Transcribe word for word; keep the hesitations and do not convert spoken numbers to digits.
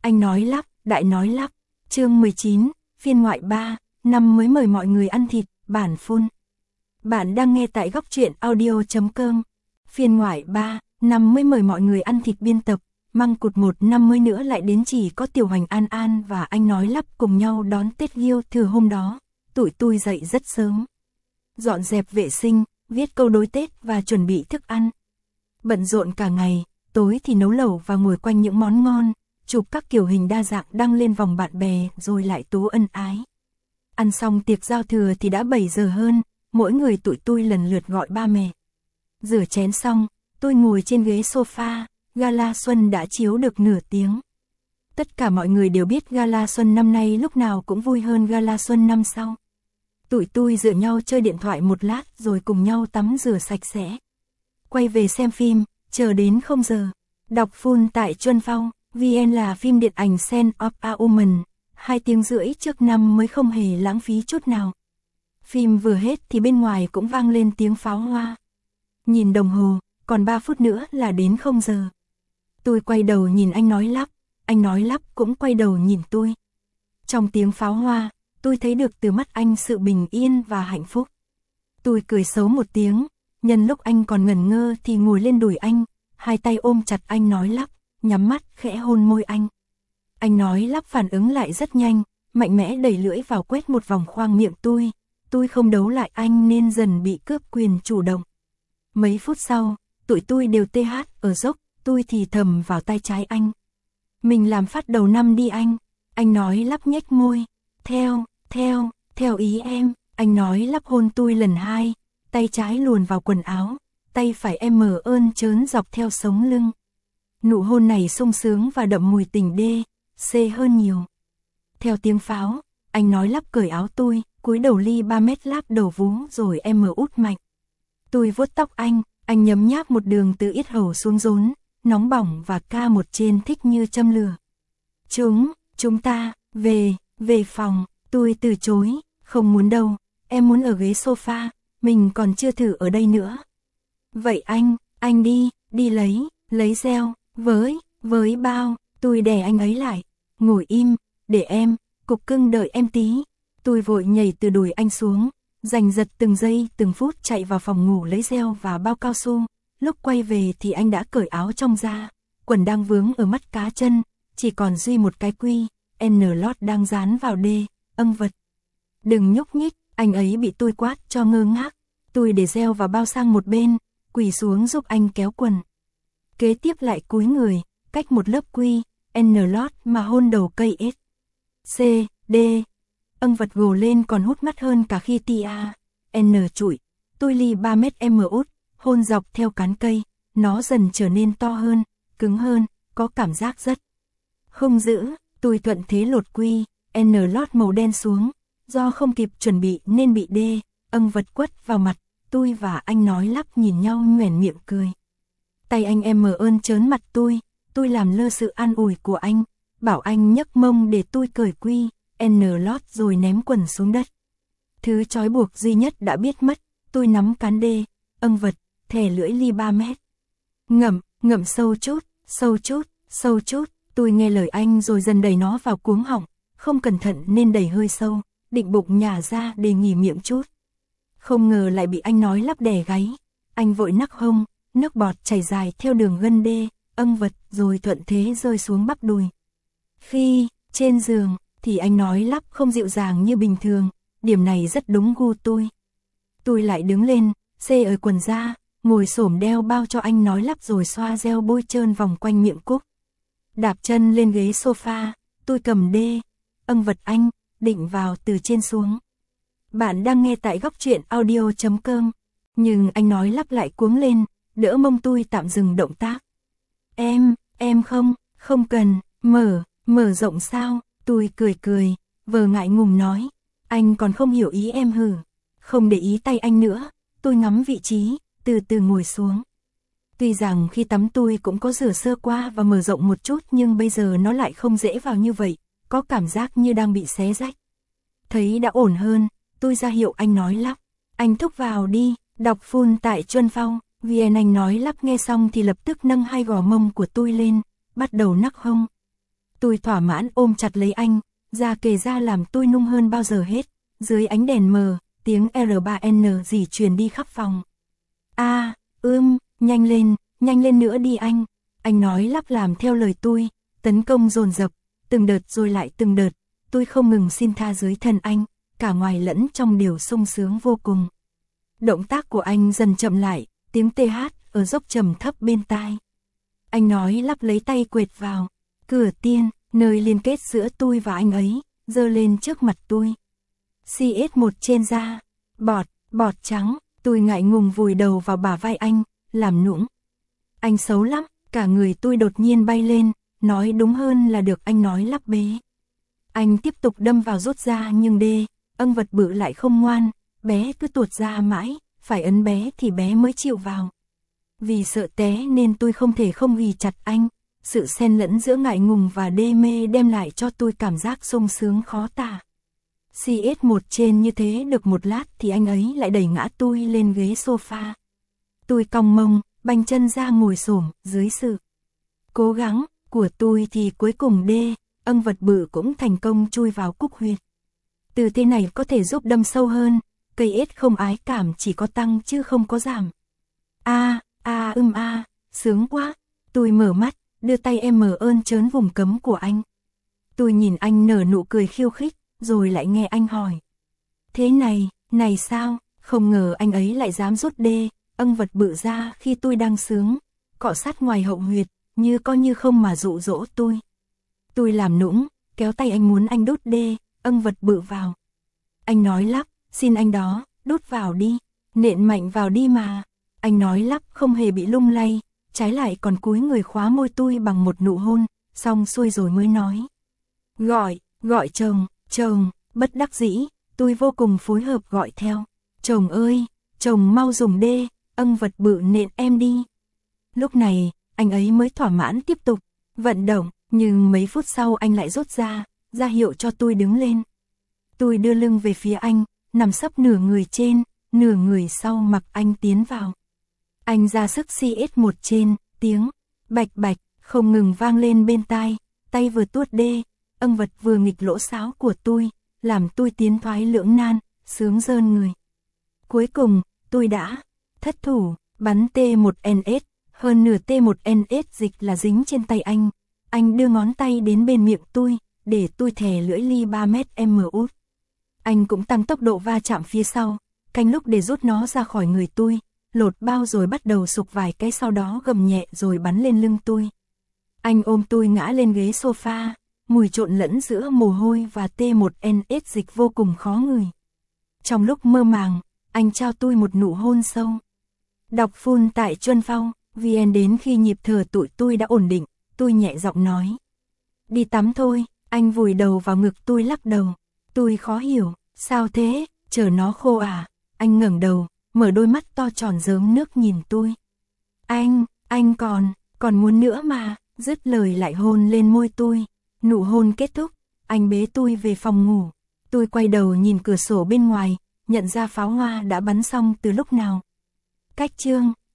Anh nói lắp, đại nói lắp. Chương mười chín, phiên ngoại ba, năm mới mời mọi người ăn thịt, bản phun. Bạn đang nghe tại góc truyện audio chấm com. Phiên ngoại ba, năm mới mời mọi người ăn thịt biên tập. Măng cụt một năm mới nữa lại đến, chỉ có Tiểu Hoành, An An và anh nói lắp cùng nhau đón Tết Ghiêu Thừa. Hôm đó, tụi tôi dậy rất sớm. Dọn dẹp vệ sinh, viết câu đối Tết và chuẩn bị thức ăn. Bận rộn cả ngày, tối thì nấu lẩu và ngồi quanh những món ngon, chụp các kiểu hình đa dạng đăng lên vòng bạn bè rồi lại tố ân ái. Ăn xong tiệc giao thừa thì đã bảy giờ hơn, mỗi người tụi tôi lần lượt gọi ba mẹ. Rửa chén xong, tôi ngồi trên ghế sofa, gala xuân đã chiếu được nửa tiếng. Tất cả mọi người đều biết gala xuân năm nay lúc nào cũng vui hơn gala xuân năm sau. Tụi tôi dựa nhau chơi điện thoại một lát rồi cùng nhau tắm rửa sạch sẽ. Quay về xem phim, chờ đến không giờ. Đọc full tại Chuân Phong, vê en là phim điện ảnh Scent of a Woman, hai tiếng rưỡi trước năm mới không hề lãng phí chút nào. Phim vừa hết thì bên ngoài cũng vang lên tiếng pháo hoa. Nhìn đồng hồ, còn ba phút nữa là đến không giờ. Tôi quay đầu nhìn anh nói lắp, anh nói lắp cũng quay đầu nhìn tôi. Trong tiếng pháo hoa, tôi thấy được từ mắt anh sự bình yên và hạnh phúc. Tôi cười xấu một tiếng, nhân lúc anh còn ngẩn ngơ thì ngồi lên đùi anh, hai tay ôm chặt anh nói lắp, nhắm mắt khẽ hôn môi anh. Anh nói lắp phản ứng lại rất nhanh, mạnh mẽ đẩy lưỡi vào quét một vòng khoang miệng tôi. Tôi không đấu lại anh nên dần bị cướp quyền chủ động. Mấy phút sau, tụi tôi đều tê hát ở dốc, tôi thì thầm vào tay trái anh. Mình làm phát đầu năm đi anh. Anh nói lắp nhếch môi. Theo, theo, theo ý em. Anh nói lắp hôn tôi lần hai, tay trái luồn vào quần áo, tay phải em mở ơn trớn dọc theo sống lưng. Nụ hôn này sung sướng và đậm mùi tình đê, xê hơn nhiều. Theo tiếng pháo, anh nói lắp cởi áo tôi, cúi đầu ly ba mét láp đầu vú rồi em mở út mạnh. Tôi vuốt tóc anh, anh nhấm nháp một đường từ yết hầu xuống rốn, nóng bỏng và ca một trên thích như châm lửa. Chúng, chúng ta, về, về phòng, tôi từ chối, không muốn đâu, em muốn ở ghế sofa, mình còn chưa thử ở đây nữa. Vậy anh, anh đi, đi lấy, lấy reo, với, với bao, tôi đè anh ấy lại, ngồi im, để em, cục cưng đợi em tí. Tôi vội nhảy từ đùi anh xuống, giành giật từng giây từng phút chạy vào phòng ngủ lấy reo và bao cao su. Lúc quay về thì anh đã cởi áo trong ra, quần đang vướng ở mắt cá chân, chỉ còn duy một cái quy, N lót đang dán vào đê, âm vật. Đừng nhúc nhích, anh ấy bị tôi quát cho ngơ ngác. Tôi để reo và bao sang một bên, quỳ xuống giúp anh kéo quần. Kế tiếp lại cúi người, cách một lớp quy, N lót mà hôn đầu cây S. C, D. Âm vật gồ lên còn hút mắt hơn cả khi tia. N trụi. Tôi ly ba mét M út, hôn dọc theo cán cây, nó dần trở nên to hơn, cứng hơn, có cảm giác rất hung dữ. Tôi thuận thế lột quy, N lót màu đen xuống, do không kịp chuẩn bị nên bị D, âm vật quất vào mặt. Tôi và anh nói lắp nhìn nhau nhoẻn miệng cười. Tay anh em mở ơn trớn mặt tôi, tôi làm lơ sự an ủi của anh, bảo anh nhấc mông để tôi cởi quy, N lót rồi ném quần xuống đất. Thứ trói buộc duy nhất đã biết mất, tôi nắm cán đê, âm vật, thè lưỡi ly ba mét. Ngậm, ngậm sâu chút, sâu chút, sâu chút, tôi nghe lời anh rồi dần đẩy nó vào cuống họng, không cẩn thận nên đẩy hơi sâu, định bụng nhả ra để nghỉ miệng chút. Không ngờ lại bị anh nói lắp đè gáy, anh vội nắc hông, nước bọt chảy dài theo đường gân đê, âm vật rồi thuận thế rơi xuống bắp đùi. Khi trên giường thì anh nói lắp không dịu dàng như bình thường, điểm này rất đúng gu tôi. Tôi lại đứng lên, xê ở quần ra, ngồi xổm đeo bao cho anh nói lắp rồi xoa reo bôi trơn vòng quanh miệng cúc. Đạp chân lên ghế sofa, tôi cầm đê, âm vật anh, định vào từ trên xuống. Bạn đang nghe tại góc truyện audio chấm com, nhưng anh nói lắp lại cuống lên, đỡ mông tôi tạm dừng động tác. Em, em không, không cần, mở, mở rộng sao? Tôi cười cười, vờ ngại ngùng nói, anh còn không hiểu ý em hử. Không để ý tay anh nữa, tôi ngắm vị trí, từ từ ngồi xuống. Tuy rằng khi tắm tôi cũng có rửa sơ qua và mở rộng một chút nhưng bây giờ nó lại không dễ vào như vậy, có cảm giác như đang bị xé rách. Thấy đã ổn hơn, tôi ra hiệu anh nói lắp, anh thúc vào đi, đọc full tại Chuân Phong, vê en anh nói lắp nghe xong thì lập tức nâng hai gò mông của tôi lên, bắt đầu nắc hông. Tôi thỏa mãn ôm chặt lấy anh, da kề da làm tôi nung hơn bao giờ hết. Dưới ánh đèn mờ, tiếng R ba N gì truyền đi khắp phòng. A, ưm, nhanh lên, nhanh lên nữa đi anh. Anh nói lắp làm theo lời tôi, tấn công dồn dập, từng đợt rồi lại từng đợt. Tôi không ngừng xin tha dưới thân anh, cả ngoài lẫn trong đều sung sướng vô cùng. Động tác của anh dần chậm lại, tiếng tê hát ở dốc trầm thấp bên tai. Anh nói lắp lấy tay quệt vào cửa tiên, nơi liên kết giữa tôi và anh ấy, giơ lên trước mặt tôi. xê ét một trên da, bọt, bọt trắng, tôi ngại ngùng vùi đầu vào bả vai anh, làm nũng. Anh xấu lắm, cả người tôi đột nhiên bay lên, nói đúng hơn là được anh nói lắp bế. Anh tiếp tục đâm vào rút ra nhưng đê, âng vật bự lại không ngoan, bé cứ tuột ra mãi, phải ấn bé thì bé mới chịu vào. Vì sợ té nên tôi không thể không ghì chặt anh, sự xen lẫn giữa ngại ngùng và đê mê đem lại cho tôi cảm giác sung sướng khó tả. xê ét một trên như thế được một lát thì anh ấy lại đẩy ngã tôi lên ghế sofa. Tôi cong mông, bành chân ra ngồi xổm dưới sự cố gắng của tôi thì cuối cùng đê, âng vật bự cũng thành công chui vào cúc huyệt. Từ thế này có thể giúp đâm sâu hơn, cây ết không ái cảm chỉ có tăng chứ không có giảm. A, a ưm a, sướng quá. Tôi mở mắt, đưa tay em mở ơn trớn vùng cấm của anh. Tôi nhìn anh nở nụ cười khiêu khích, rồi lại nghe anh hỏi. Thế này, này sao, không ngờ anh ấy lại dám rút đê, âng vật bự ra khi tôi đang sướng, cọ sát ngoài hậu huyệt, như coi như không mà dụ dỗ tôi. Tôi làm nũng, kéo tay anh muốn anh đút đê, âng vật bự vào. Anh nói lắp, xin anh đó, đút vào đi, nện mạnh vào đi mà. Anh nói lắp không hề bị lung lay, trái lại còn cúi người khóa môi tôi bằng một nụ hôn, xong xuôi rồi mới nói. Gọi, gọi chồng, chồng, bất đắc dĩ, tôi vô cùng phối hợp gọi theo. Chồng ơi, chồng mau dùng đê, âng vật bự nện em đi. Lúc này, anh ấy mới thỏa mãn tiếp tục vận động, nhưng mấy phút sau anh lại rút ra, ra hiệu cho tôi đứng lên. Tôi đưa lưng về phía anh, nằm sấp nửa người trên, nửa người sau mặc anh tiến vào. Anh ra sức xê ét một trên, tiếng bạch bạch không ngừng vang lên bên tai, tay vừa tuốt đê, âng vật vừa nghịch lỗ sáo của tôi, làm tôi tiến thoái lưỡng nan, sướng rơn người. Cuối cùng, tôi đã thất thủ, bắn T một N S, hơn nửa T một N S dịch là dính trên tay anh. Anh đưa ngón tay đến bên miệng tôi, để tôi thè lưỡi ly ba mét m út. Anh cũng tăng tốc độ va chạm phía sau, canh lúc để rút nó ra khỏi người tôi, lột bao rồi bắt đầu sục vài cái sau đó gầm nhẹ rồi bắn lên lưng tôi. Anh ôm tôi ngã lên ghế sofa, mùi trộn lẫn giữa mồ hôi và T một N S dịch vô cùng khó ngửi. Trong lúc mơ màng, anh trao tôi một nụ hôn sâu. Đọc full tại Chuân Phong, vê en đến khi nhịp thở tụi tôi đã ổn định, tôi nhẹ giọng nói. Đi tắm thôi, anh vùi đầu vào ngực tôi lắc đầu. Tôi khó hiểu, sao thế, chờ nó khô à? Anh ngẩng đầu, mở đôi mắt to tròn rớm nước nhìn tôi. Anh, anh còn, còn muốn nữa mà, dứt lời lại hôn lên môi tôi. Nụ hôn kết thúc, anh bế tôi về phòng ngủ. Tôi quay đầu nhìn cửa sổ bên ngoài, nhận ra pháo hoa đã bắn xong từ lúc nào. Cách chương